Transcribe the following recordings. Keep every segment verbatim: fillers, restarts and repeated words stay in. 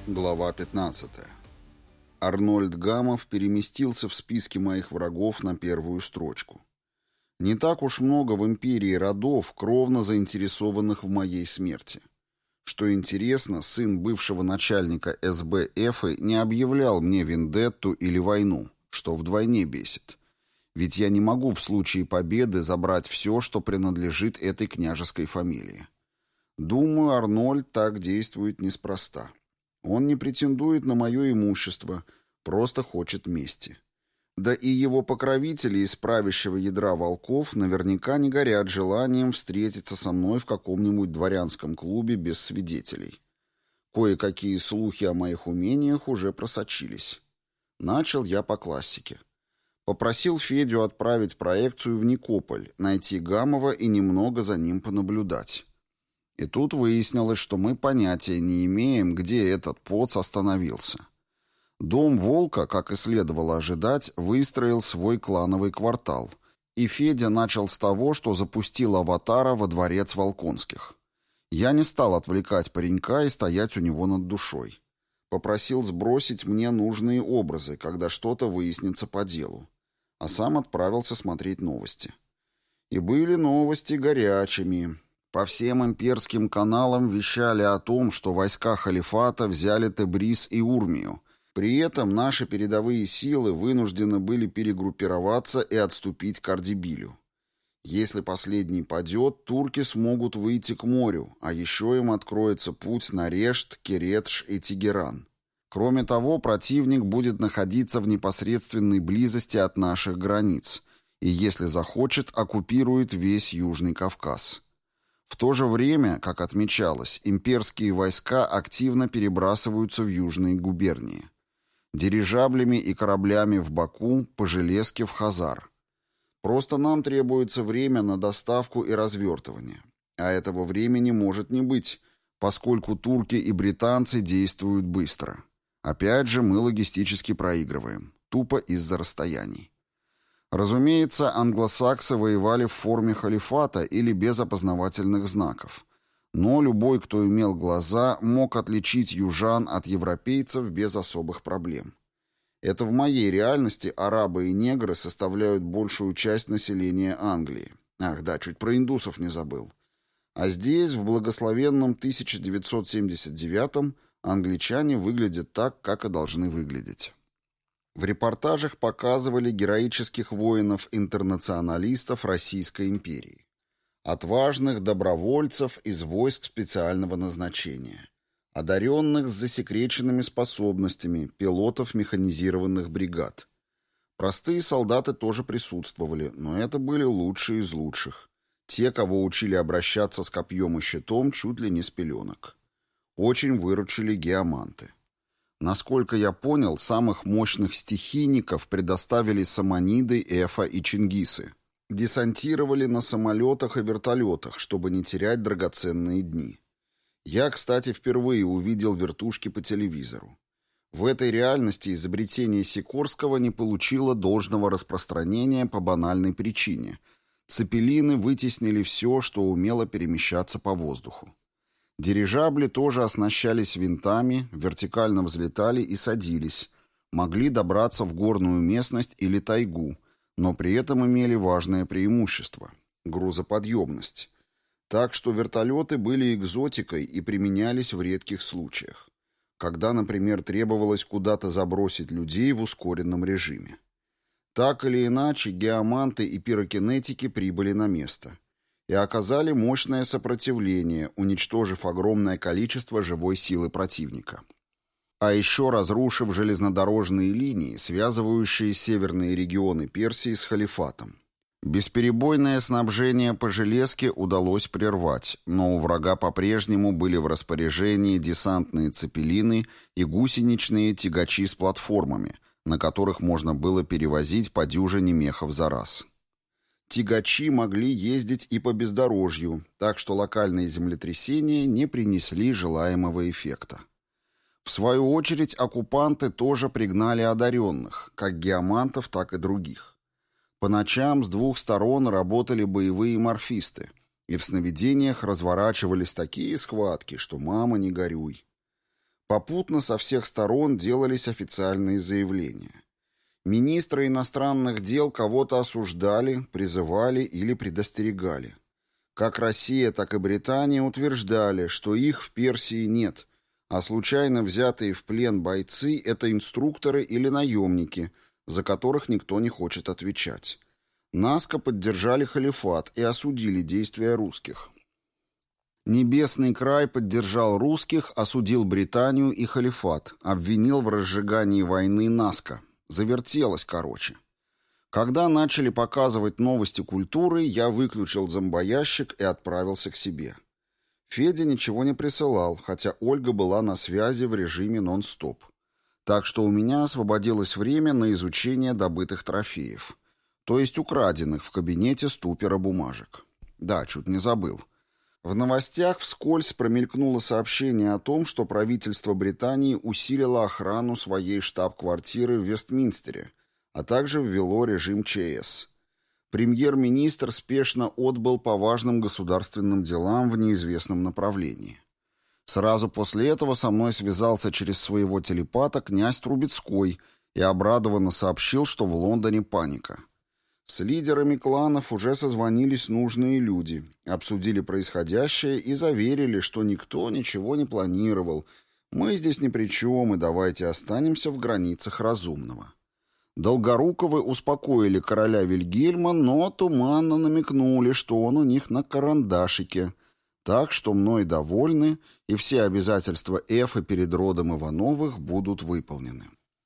Глава пятнадцатая. Арнольд Гамов переместился в списке моих врагов на первую строчку. Не так уж много в империи родов, кровно заинтересованных в моей смерти. Что интересно, сын бывшего начальника эс бэ Эфы не объявлял мне вендетту или войну, что вдвойне бесит. Ведь я не могу в случае победы забрать все, что принадлежит этой княжеской фамилии. Думаю, Арнольд так действует неспроста. Он не претендует на мое имущество, просто хочет мести. Да и его покровители из правящего ядра волков наверняка не горят желанием встретиться со мной в каком-нибудь дворянском клубе без свидетелей. Кое-какие слухи о моих умениях уже просочились. Начал я по классике. Попросил Федю отправить проекцию в Никополь, найти Гамова и немного за ним понаблюдать. И тут выяснилось, что мы понятия не имеем, где этот поц остановился. Дом Волка, как и следовало ожидать, выстроил свой клановый квартал, и Федя начал с того, что запустил аватара во дворец Волконских. Я не стал отвлекать паренька и стоять у него над душой. Попросил сбросить мне нужные образы, когда что-то выяснится по делу, а сам отправился смотреть новости. И были новости горячими. По всем имперским каналам вещали о том, что войска халифата взяли Тебриз и Урмию. При этом наши передовые силы вынуждены были перегруппироваться и отступить к Ардебилю. Если последний падет, турки смогут выйти к морю, а еще им откроется путь на Решт, Кередж и Тегеран. Кроме того, противник будет находиться в непосредственной близости от наших границ и, если захочет, оккупирует весь Южный Кавказ. В то же время, как отмечалось, имперские войска активно перебрасываются в южные губернии. Дирижаблями и кораблями в Баку, по железке в Хазар. Просто нам требуется время на доставку и развертывание. А этого времени может не быть, поскольку турки и британцы действуют быстро. Опять же, мы логистически проигрываем, тупо из-за расстояний. Разумеется, англосаксы воевали в форме халифата или без опознавательных знаков. Но любой, кто имел глаза, мог отличить южан от европейцев без особых проблем. Это в моей реальности арабы и негры составляют большую часть населения Англии. Ах да, чуть про индусов не забыл. А здесь, в благословенном тысяча девятьсот семьдесят девятом, англичане выглядят так, как и должны выглядеть. В репортажах показывали героических воинов-интернационалистов Российской империи. Отважных добровольцев из войск специального назначения. Одаренных с засекреченными способностями, пилотов механизированных бригад. Простые солдаты тоже присутствовали, но это были лучшие из лучших. Те, кого учили обращаться с копьем и щитом чуть ли не с пеленок. Очень выручили геоманты. Насколько я понял, самых мощных стихийников предоставили саманиды, Эфа и Чингисы. Десантировали на самолетах и вертолетах, чтобы не терять драгоценные дни. Я, кстати, впервые увидел вертушки по телевизору. В этой реальности изобретение Сикорского не получило должного распространения по банальной причине. Цепелины вытеснили все, что умело перемещаться по воздуху. Дирижабли тоже оснащались винтами, вертикально взлетали и садились, могли добраться в горную местность или тайгу, но при этом имели важное преимущество – грузоподъемность. Так что вертолеты были экзотикой и применялись в редких случаях, когда, например, требовалось куда-то забросить людей в ускоренном режиме. Так или иначе, геоманты и пирокинетики прибыли на место и оказали мощное сопротивление, уничтожив огромное количество живой силы противника. А еще разрушив железнодорожные линии, связывающие северные регионы Персии с халифатом. Бесперебойное снабжение по железке удалось прервать, но у врага по-прежнему были в распоряжении десантные цепелины и гусеничные тягачи с платформами, на которых можно было перевозить по дюжине мехов за раз. Тягачи могли ездить и по бездорожью, так что локальные землетрясения не принесли желаемого эффекта. В свою очередь, оккупанты тоже пригнали одаренных, как геомантов, так и других. По ночам с двух сторон работали боевые морфисты, и в сновидениях разворачивались такие схватки, что мама не горюй. Попутно со всех сторон делались официальные заявления. Министры иностранных дел кого-то осуждали, призывали или предостерегали. Как Россия, так и Британия утверждали, что их в Персии нет, а случайно взятые в плен бойцы – это инструкторы или наемники, за которых никто не хочет отвечать. Наско поддержали халифат и осудили действия русских. Небесный край поддержал русских, осудил Британию и халифат, обвинил в разжигании войны Наско. Завертелось, короче. Когда начали показывать новости культуры, я выключил зомбоящик и отправился к себе. Федя ничего не присылал, хотя Ольга была на связи в режиме нон-стоп. Так что у меня освободилось время на изучение добытых трофеев. То есть украденных в кабинете ступера бумажек. Да, чуть не забыл. В новостях вскользь промелькнуло сообщение о том, что правительство Британии усилило охрану своей штаб-квартиры в Вестминстере, а также ввело режим ЧС. Премьер-министр спешно отбыл по важным государственным делам в неизвестном направлении. Сразу после этого со мной связался через своего телепата князь Трубецкой и обрадованно сообщил, что в Лондоне паника. С лидерами кланов уже созвонились нужные люди, обсудили происходящее и заверили, что никто ничего не планировал. Мы здесь ни при чем, и давайте останемся в границах разумного. Долгоруковы успокоили короля Вильгельма, но туманно намекнули, что он у них на карандашике. Так что мной довольны, и все обязательства Эфы перед родом Ивановых будут выполнены.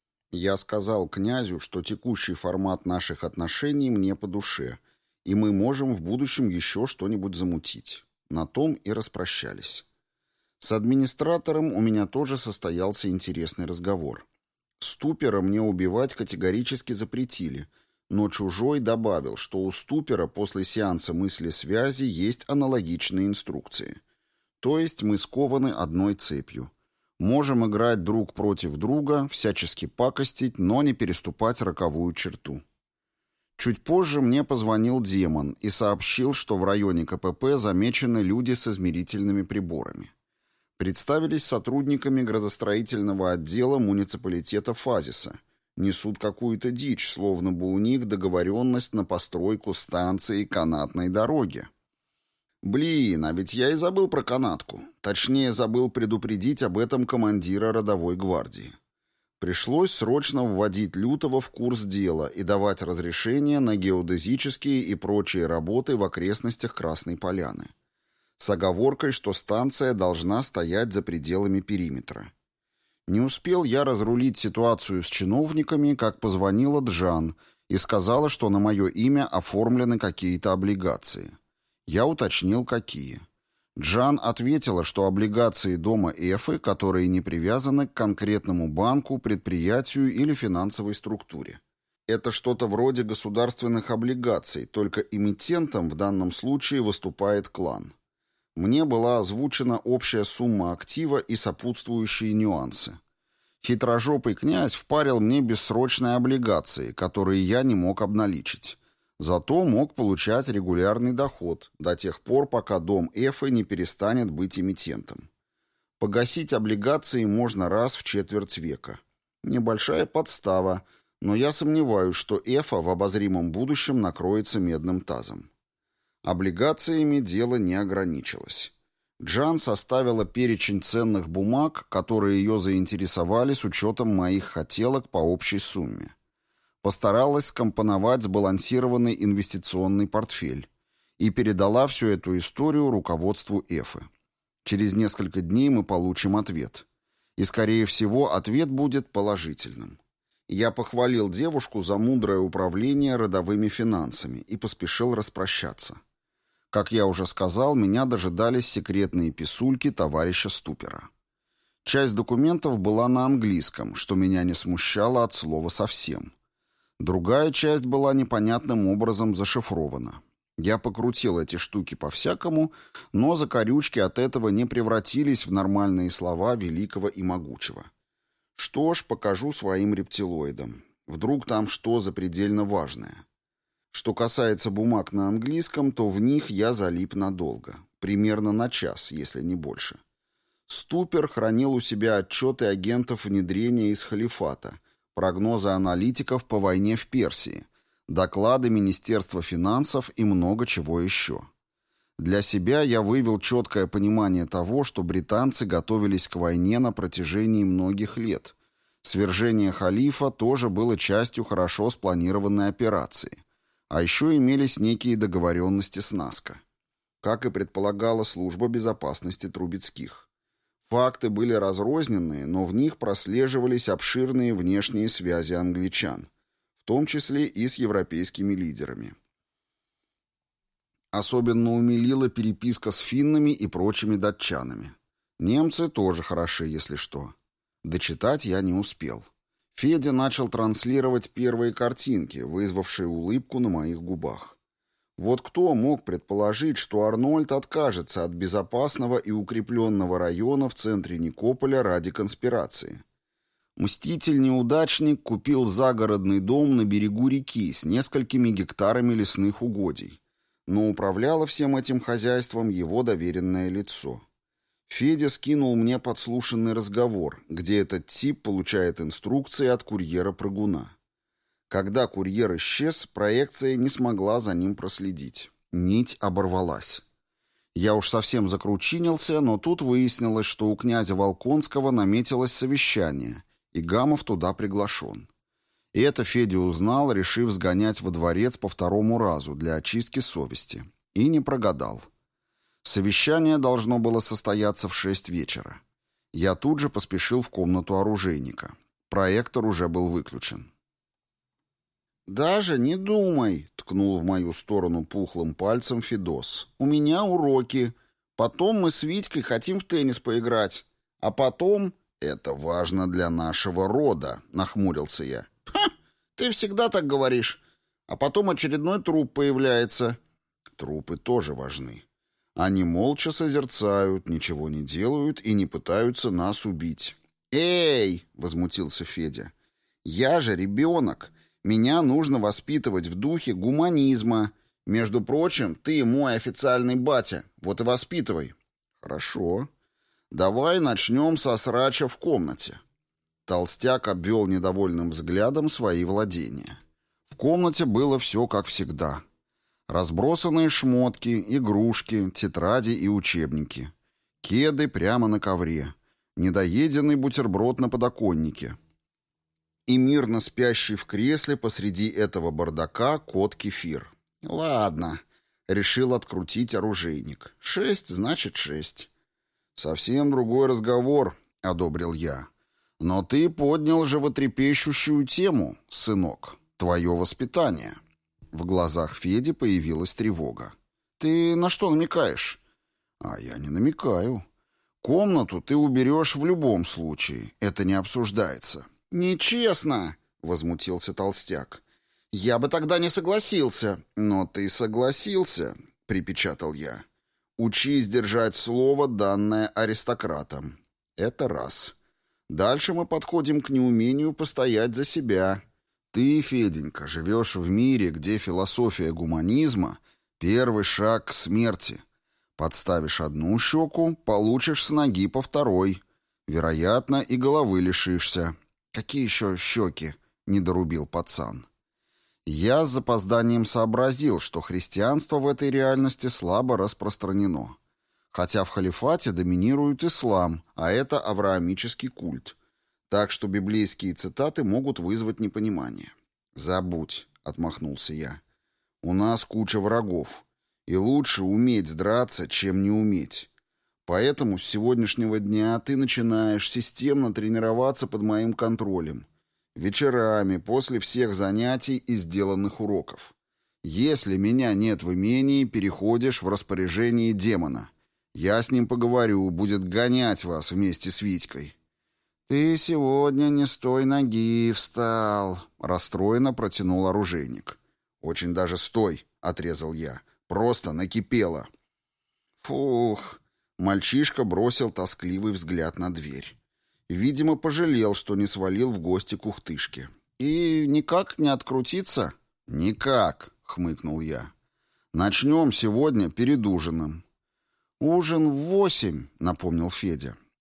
Я сказал князю, что текущий формат наших отношений мне по душе, и мы можем в будущем еще что-нибудь замутить. На том и распрощались. С администратором у меня тоже состоялся интересный разговор. Ступера мне убивать категорически запретили, но Чужой добавил, что у Ступера после сеанса мысли-связи есть аналогичные инструкции. То есть мы скованы одной цепью. Можем играть друг против друга, всячески пакостить, но не переступать роковую черту. Чуть позже мне позвонил демон и сообщил, что в районе КПП замечены люди с измерительными приборами. Представились сотрудниками градостроительного отдела муниципалитета Фазиса. Несут какую-то дичь, словно бы у них договоренность на постройку станции канатной дороги. Блин, а ведь я и забыл про канатку. Точнее, забыл предупредить об этом командира родовой гвардии. Пришлось срочно вводить Лютого в курс дела и давать разрешение на геодезические и прочие работы в окрестностях Красной Поляны. С оговоркой, что станция должна стоять за пределами периметра. Не успел я разрулить ситуацию с чиновниками, как позвонила Джан и сказала, что на мое имя оформлены какие-то облигации. Я уточнил, какие. Джан ответила, что облигации дома Эфы, которые не привязаны к конкретному банку, предприятию или финансовой структуре. Это что-то вроде государственных облигаций, только эмитентом в данном случае выступает клан. Мне была озвучена общая сумма актива и сопутствующие нюансы. Хитрожопый князь впарил мне бессрочные облигации, которые я не мог обналичить. Зато мог получать регулярный доход до тех пор, пока дом Эфы не перестанет быть эмитентом. Погасить облигации можно раз в четверть века. Небольшая подстава, но я сомневаюсь, что Эфа в обозримом будущем накроется медным тазом. Облигациями дело не ограничилось. Джан составила перечень ценных бумаг, которые ее заинтересовали с учетом моих хотелок по общей сумме. Постаралась скомпоновать сбалансированный инвестиционный портфель и передала всю эту историю руководству Эфы. Через несколько дней мы получим ответ. И, скорее всего, ответ будет положительным. Я похвалил девушку за мудрое управление родовыми финансами и поспешил распрощаться. Как я уже сказал, меня дожидались секретные писульки товарища Ступера. Часть документов была на английском, что меня не смущало от слова совсем. Другая часть была непонятным образом зашифрована. Я покрутил эти штуки по-всякому, но закорючки от этого не превратились в нормальные слова великого и могучего. Что ж, покажу своим рептилоидам. Вдруг там что запредельно важное. Что касается бумаг на английском, то в них я залип надолго. Примерно на час, если не больше. Ступер хранил у себя отчеты агентов внедрения из халифата, прогнозы аналитиков по войне в Персии, доклады Министерства финансов и много чего еще. Для себя я вывел четкое понимание того, что британцы готовились к войне на протяжении многих лет. Свержение халифа тоже было частью хорошо спланированной операции. А еще имелись некие договоренности с НАСКО. Как и предполагала служба безопасности Трубецких. Факты были разрозненные, но в них прослеживались обширные внешние связи англичан, в том числе и с европейскими лидерами. Особенно умилила переписка с финнами и прочими датчанами. Немцы тоже хороши, если что. Дочитать я не успел. Федя начал транслировать первые картинки, вызвавшие улыбку на моих губах. Вот кто мог предположить, что Арнольд откажется от безопасного и укрепленного района в центре Никополя ради конспирации? Мститель-неудачник купил загородный дом на берегу реки с несколькими гектарами лесных угодий, но управляло всем этим хозяйством его доверенное лицо. Федя скинул мне подслушанный разговор, где этот тип получает инструкции от курьера-прыгуна. Когда курьер исчез, проекция не смогла за ним проследить. Нить оборвалась. Я уж совсем закручинился, но тут выяснилось, что у князя Волконского наметилось совещание, и Гамов туда приглашен. И это Федя узнал, решив сгонять во дворец по второму разу для очистки совести. И не прогадал. Совещание должно было состояться в шесть вечера. Я тут же поспешил в комнату оружейника. Проектор уже был выключен. «Даже не думай», — ткнул в мою сторону пухлым пальцем Федос. «У меня уроки. Потом мы с Витькой хотим в теннис поиграть. А потом...» «Это важно для нашего рода», — нахмурился я. «Ха! Ты всегда так говоришь. А потом очередной труп появляется». «Трупы тоже важны. Они молча созерцают, ничего не делают и не пытаются нас убить». «Эй!» — возмутился Федя. «Я же ребенок. Меня нужно воспитывать в духе гуманизма. Между прочим, ты мой официальный батя. Вот и воспитывай». «Хорошо. Давай начнем со срача в комнате». Толстяк обвел недовольным взглядом свои владения. В комнате было все как всегда. Разбросанные шмотки, игрушки, тетради и учебники. Кеды прямо на ковре. Недоеденный бутерброд на подоконнике. И мирно спящий в кресле посреди этого бардака кот Кефир. «Ладно», — решил открутить оружейник. «Шесть, значит, шесть». «Совсем другой разговор», — одобрил я. «Но ты поднял животрепещущую тему, сынок. Твое воспитание». В глазах Феди появилась тревога. «Ты на что намекаешь?» «А я не намекаю. Комнату ты уберешь в любом случае. Это не обсуждается». «Нечестно», — возмутился толстяк. «Я бы тогда не согласился». «Но ты согласился», — припечатал я. «Учись держать слово, данное аристократам». Это раз. Дальше мы подходим к неумению постоять за себя. Ты, Феденька, живешь в мире, где философия гуманизма — первый шаг к смерти. Подставишь одну щеку, получишь с ноги по второй. Вероятно, и головы лишишься. «Какие еще щеки?» — недорубил пацан. Я с запозданием сообразил, что христианство в этой реальности слабо распространено. Хотя в халифате доминирует ислам, а это авраамический культ. Так что библейские цитаты могут вызвать непонимание. «Забудь», — отмахнулся я. «У нас куча врагов, и лучше уметь драться, чем не уметь. Поэтому с сегодняшнего дня ты начинаешь системно тренироваться под моим контролем. Вечерами, после всех занятий и сделанных уроков. Если меня нет в имении, переходишь в распоряжение демона. Я с ним поговорю, будет гонять вас вместе с Витькой». «Ты сегодня не с той ноги встал», — расстроенно протянул оружейник. «Очень даже стой», — отрезал я. «Просто накипело». «Фух», — мальчишка бросил тоскливый взгляд на дверь. Видимо, пожалел, что не свалил в гости к ухтышке. «И никак не открутиться?» «Никак», — хмыкнул я. «Начнем сегодня перед ужином». «Ужин в восемь», — напомнил Федя.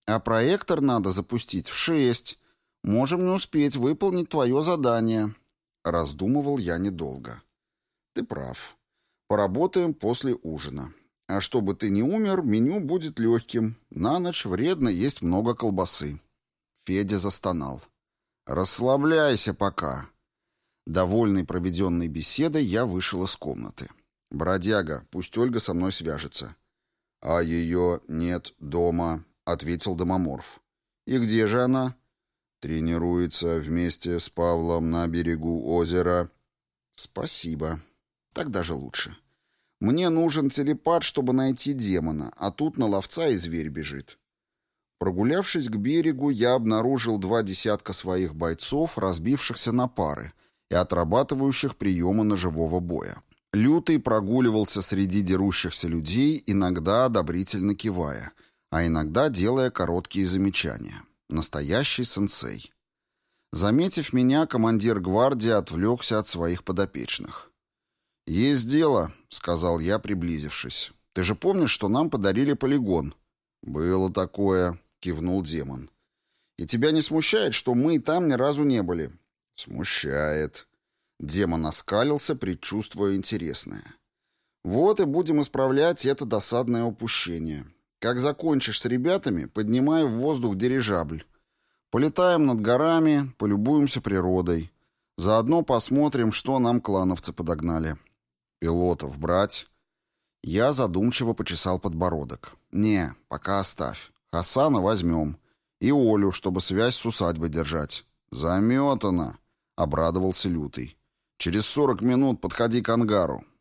А проектор надо запустить в шесть. Можем не успеть выполнить твое задание. Раздумывал я недолго. Ты прав. Поработаем после ужина. А чтобы ты не умер, меню будет легким. На ночь вредно есть много колбасы. Федя застонал. Расслабляйся пока. Довольный проведенной беседой, я вышел из комнаты. «Бродяга, пусть Ольга со мной свяжется». «А ее нет дома», — ответил Домоморф. «И где же она?» «Тренируется вместе с Павлом на берегу озера». «Спасибо. Так даже лучше. Мне нужен телепат, чтобы найти демона, а тут на ловца и зверь бежит». Прогулявшись к берегу, я обнаружил два десятка своих бойцов, разбившихся на пары и отрабатывающих приемы ножевого боя. Лютый прогуливался среди дерущихся людей, иногда одобрительно кивая, а иногда делая короткие замечания. Настоящий сенсей. Заметив меня, командир гвардии отвлекся от своих подопечных. «Есть дело», — сказал я, приблизившись. «Ты же помнишь, что нам подарили полигон?» «Было такое», — кивнул демон. «И тебя не смущает, что мы там ни разу не были?» «Смущает». Демон оскалился, предчувствуя интересное. «Вот и будем исправлять это досадное упущение. Как закончишь с ребятами, поднимай в воздух дирижабль. Полетаем над горами, полюбуемся природой. Заодно посмотрим, что нам клановцы подогнали. Пилотов брать?» Я задумчиво почесал подбородок. «Не, пока оставь. Хасана возьмем. И Олю, чтобы связь с усадьбой держать». «Заметано», — обрадовался Лютый. «Через сорок минут подходи к ангару.